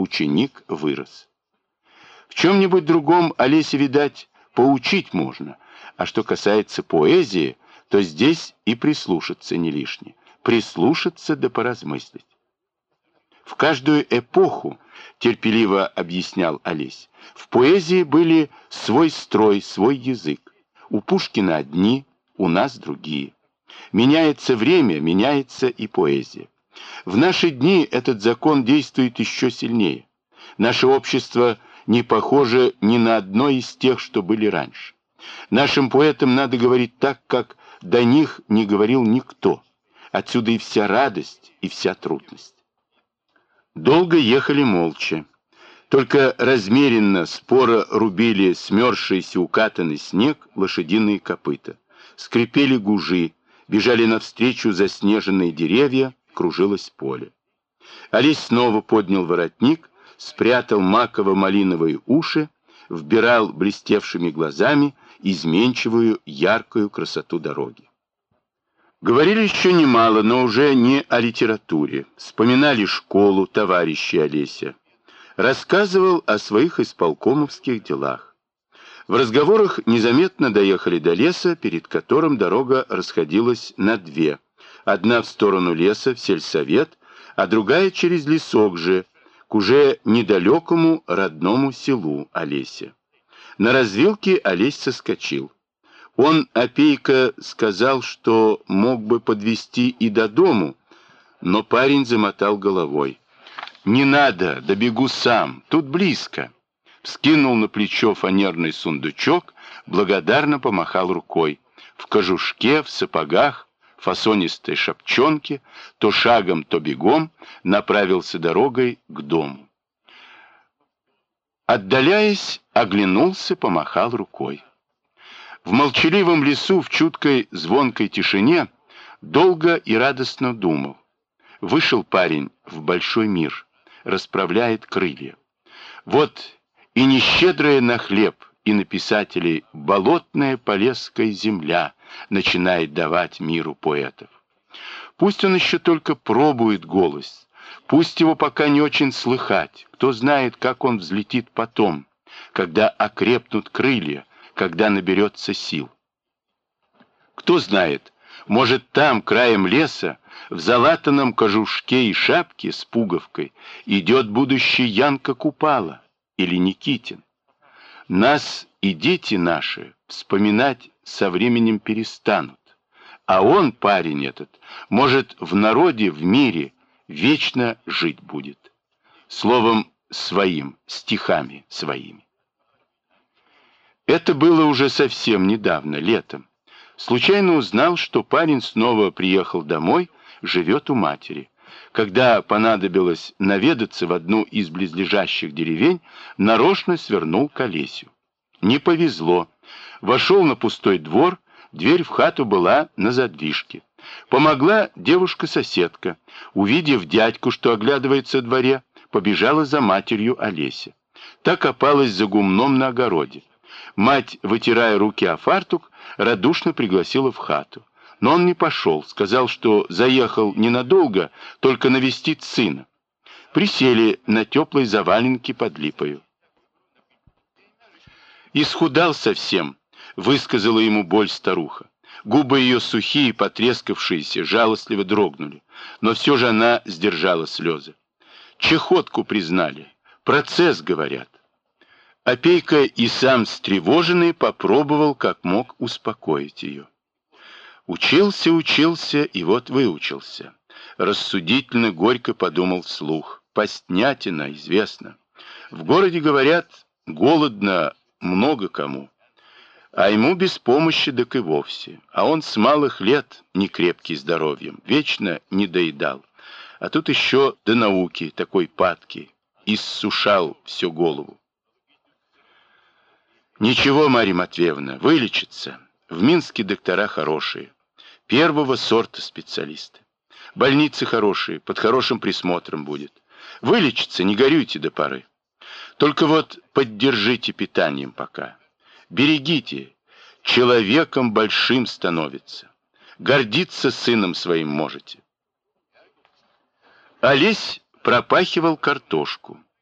ученик вырос. В чем-нибудь другом Олесе, видать, поучить можно, а что касается поэзии, то здесь и прислушаться не лишне. Прислушаться да поразмыслить. В каждую эпоху, терпеливо объяснял Олесь, в поэзии были свой строй, свой язык. У Пушкина одни, у нас другие. Меняется время, меняется и поэзия. В наши дни этот закон действует еще сильнее. Наше общество не похоже ни на одно из тех, что были раньше. Нашим поэтам надо говорить так, как до них не говорил никто. Отсюда и вся радость, и вся трудность. Долго ехали молча. Только размеренно, споро рубили смерзшийся укатанный снег лошадиные копыта. Скрипели гужи, бежали навстречу заснеженные деревья, кружилось поле. Олесь снова поднял воротник, спрятал маково-малиновые уши, вбирал блестевшими глазами изменчивую, яркую красоту дороги. Говорили еще немало, но уже не о литературе. Вспоминали школу, товарищей Олеся. Рассказывал о своих исполкомовских делах. В разговорах незаметно доехали до леса, перед которым дорога расходилась на две. Одна в сторону леса, в сельсовет, а другая через лесок же, к уже недалекому родному селу Олеся. На развилке Олесь соскочил. Он, Опейка, сказал, что мог бы подвезти и до дому, но парень замотал головой. «Не надо, добегу сам, тут близко». Вскинул на плечо фанерный сундучок, благодарно помахал рукой. В кожушке, в сапогах, фасонистой шапчонке, то шагом, то бегом направился дорогой к дому. Отдаляясь, оглянулся, помахал рукой. В молчаливом лесу, в чуткой звонкой тишине, долго и радостно думал. Вышел парень в большой мир, расправляет крылья. Вот и нещедрая на хлеб, и на писателей болотная полесская земля начинает давать миру поэтов. Пусть он еще только пробует голос, пусть его пока не очень слыхать, кто знает, как он взлетит потом, когда окрепнут крылья, когда наберется сил. Кто знает, может там, краем леса, в залатанном кожушке и шапке с пуговкой идет будущий Янка Купала или Никитин. Нас и дети наши вспоминать со временем перестанут, а он, парень этот, может в народе, в мире вечно жить будет. Словом, своим, стихами своими. Это было уже совсем недавно, летом. Случайно узнал, что парень снова приехал домой, живет у матери. Когда понадобилось наведаться в одну из близлежащих деревень, нарочно свернул к Олесю. Не повезло. Вошел на пустой двор, дверь в хату была на задвижке. Помогла девушка-соседка. Увидев дядьку, что оглядывается во дворе, побежала за матерью Олеся. Та копалась за гумном на огороде. Мать, вытирая руки о фартук, радушно пригласила в хату. Но он не пошел, сказал, что заехал ненадолго, только навестить сына. Присели на теплой заваленке под липою. «Исхудал совсем», — высказала ему боль старуха. Губы ее сухие, потрескавшиеся, жалостливо дрогнули, но все же она сдержала слезы. «Чехотку признали. Процесс, говорят». Опейка и сам встревоженный попробовал как мог успокоить ее. Учился, учился и вот выучился. Рассудительно, горько подумал вслух. Постнятина, известно. В городе, говорят, голодно много кому. А ему без помощи так и вовсе. А он с малых лет не крепкий здоровьем, вечно не доедал. А тут еще до науки такой падки. Иссушал всю голову. Ничего, Марья Матвеевна, вылечится. В Минске доктора хорошие. Первого сорта специалисты. Больницы хорошие, под хорошим присмотром будет. Вылечится, не горюйте до поры. Только вот поддержите питанием пока. Берегите. Человеком большим становится. Гордиться сыном своим можете. Олесь пропахивал картошку.